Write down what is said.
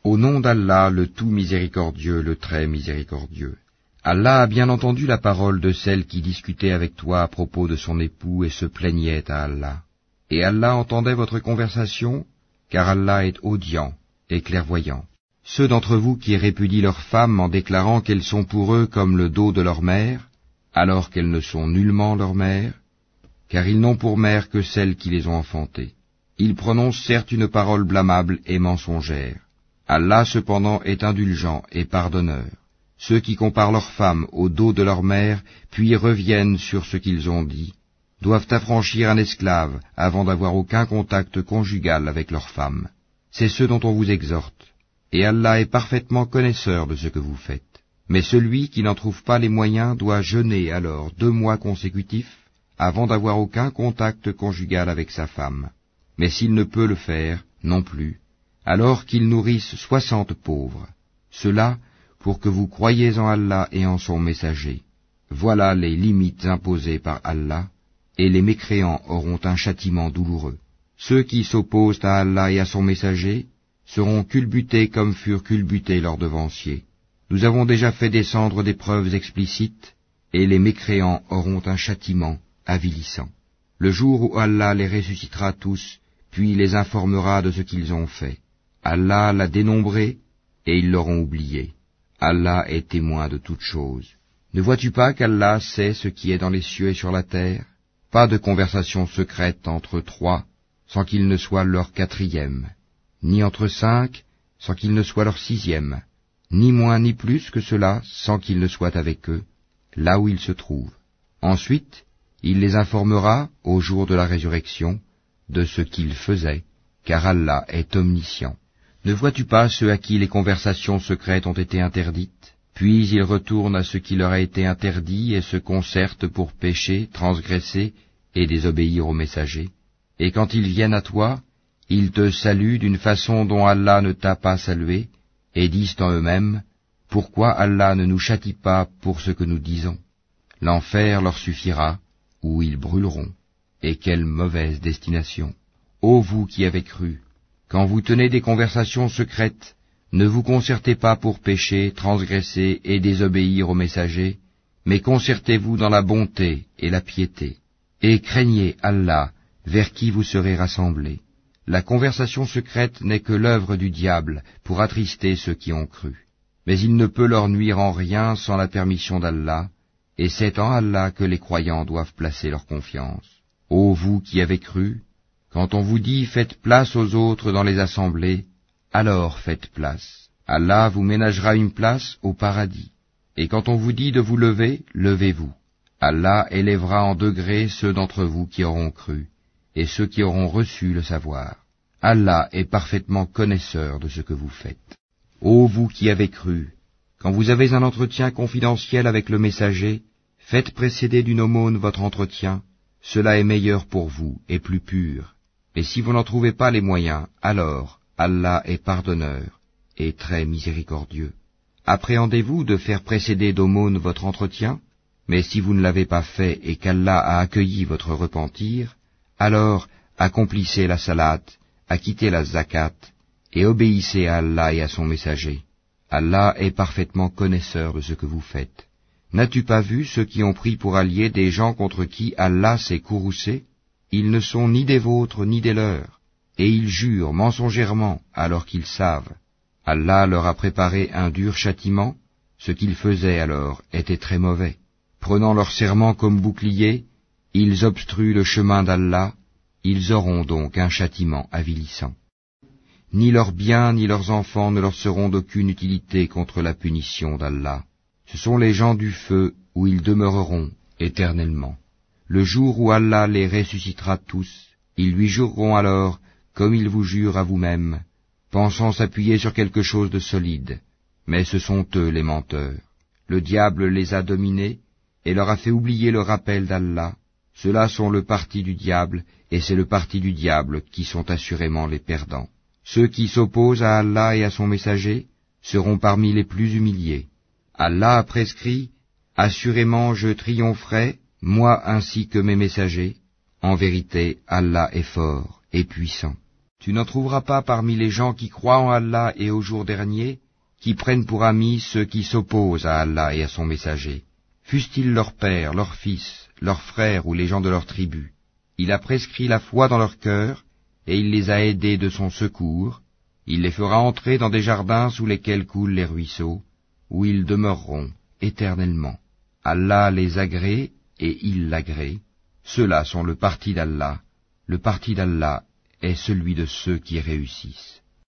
Au nom d'Allah, le tout miséricordieux, le très miséricordieux. Allah a bien entendu la parole de celle qui discutait avec toi à propos de son époux et se plaignait à Allah. Et Allah entendait votre conversation, car Allah est audient et clairvoyant. Ceux d'entre vous qui répudient leurs femmes en déclarant qu'elles sont pour eux comme le dos de leur mère, alors qu'elles ne sont nullement leur mère, car ils n'ont pour mère que celles qui les ont enfantées. Ils prononcent certes une parole blâmable et mensongère. Allah cependant est indulgent et pardonneur. Ceux qui comparent leurs femmes au dos de leur mère, puis reviennent sur ce qu'ils ont dit, doivent affranchir un esclave avant d'avoir aucun contact conjugal avec leur femme. C'est ce dont on vous exhorte. Et Allah est parfaitement connaisseur de ce que vous faites. Mais celui qui n'en trouve pas les moyens doit jeûner alors 2 mois consécutifs avant d'avoir aucun contact conjugal avec sa femme. Mais s'il ne peut le faire, non plus, alors qu'il nourrisse 60 pauvres. Cela pour que vous croyiez en Allah et en son messager. Voilà les limites imposées par Allah, et les mécréants auront un châtiment douloureux. Ceux qui s'opposent à Allah et à son messager seront culbutés comme furent culbutés leurs devanciers. Nous avons déjà fait descendre des preuves explicites, et les mécréants auront un châtiment avilissant. Le jour où Allah les ressuscitera tous, puis les informera de ce qu'ils ont fait. Allah l'a dénombré, et ils l'auront oublié. Allah est témoin de toutes choses. Ne vois-tu pas qu'Allah sait ce qui est dans les cieux et sur la terre? Pas de conversation secrète entre 3, sans qu'il ne soit leur 4e, ni entre 5, sans qu'il ne soit leur 6e, ni moins ni plus que cela, sans qu'il ne soit avec eux, là où ils se trouvent. Ensuite, il les informera, au jour de la résurrection, de ce qu'ils faisaient, car Allah est omniscient. Ne vois-tu pas ceux à qui les conversations secrètes ont été interdites, puis ils retournent à ce qui leur a été interdit et se concertent pour pécher, transgresser et désobéir au messager? Et quand ils viennent à toi, ils te saluent d'une façon dont Allah ne t'a pas salué, et disent en eux-mêmes, « Pourquoi Allah ne nous châtie pas pour ce que nous disons ?» L'enfer leur suffira, où ils brûleront. Et quelle mauvaise destination! Ô vous qui avez cru, quand vous tenez des conversations secrètes, ne vous concertez pas pour pécher, transgresser et désobéir au messager, mais concertez-vous dans la bonté et la piété. Et craignez Allah, vers qui vous serez rassemblés. La conversation secrète n'est que l'œuvre du diable pour attrister ceux qui ont cru. Mais il ne peut leur nuire en rien sans la permission d'Allah, et c'est en Allah que les croyants doivent placer leur confiance. Ô vous qui avez cru, quand on vous dit « faites place aux autres dans les assemblées », alors faites place. Allah vous ménagera une place au paradis. Et quand on vous dit de vous lever, levez-vous. Allah élèvera en degrés ceux d'entre vous qui auront cru, et ceux qui auront reçu le savoir. Allah est parfaitement connaisseur de ce que vous faites. Ô vous qui avez cru, quand vous avez un entretien confidentiel avec le messager, faites précéder d'une aumône votre entretien, cela est meilleur pour vous et plus pur. Et si vous n'en trouvez pas les moyens, alors Allah est pardonneur et très miséricordieux. Appréhendez-vous de faire précéder d'aumône votre entretien? Mais si vous ne l'avez pas fait et qu'Allah a accueilli votre repentir, alors accomplissez la salate, acquittez la zakat, et obéissez à Allah et à son messager. Allah est parfaitement connaisseur de ce que vous faites. N'as-tu pas vu ceux qui ont pris pour alliés des gens contre qui Allah s'est courroucé? Ils ne sont ni des vôtres ni des leurs, et ils jurent mensongèrement alors qu'ils savent. Allah leur a préparé un dur châtiment, ce qu'ils faisaient alors était très mauvais. Prenant leur serment comme bouclier, ils obstruent le chemin d'Allah, ils auront donc un châtiment avilissant. Ni leurs biens ni leurs enfants ne leur seront d'aucune utilité contre la punition d'Allah. Ce sont les gens du feu où ils demeureront éternellement. Le jour où Allah les ressuscitera tous, ils lui jureront alors, comme ils vous jurent à vous-même, pensant s'appuyer sur quelque chose de solide. Mais ce sont eux les menteurs. Le diable les a dominés et leur a fait oublier le rappel d'Allah. Ceux-là sont le parti du diable, et c'est le parti du diable qui sont assurément les perdants. Ceux qui s'opposent à Allah et à son messager seront parmi les plus humiliés. Allah a prescrit, « Assurément je triompherai, moi ainsi que mes messagers. En vérité, Allah est fort et puissant. » Tu n'en trouveras pas parmi les gens qui croient en Allah et au jour dernier, qui prennent pour amis ceux qui s'opposent à Allah et à son messager, fussent-ils leurs pères, leurs fils, leurs frères ou les gens de leur tribu. Il a prescrit la foi dans leur cœur, et il les a aidés de son secours. Il les fera entrer dans des jardins sous lesquels coulent les ruisseaux, où ils demeureront éternellement. Allah les agrée et il l'agrée. Ceux-là sont le parti d'Allah. Le parti d'Allah est celui de ceux qui réussissent.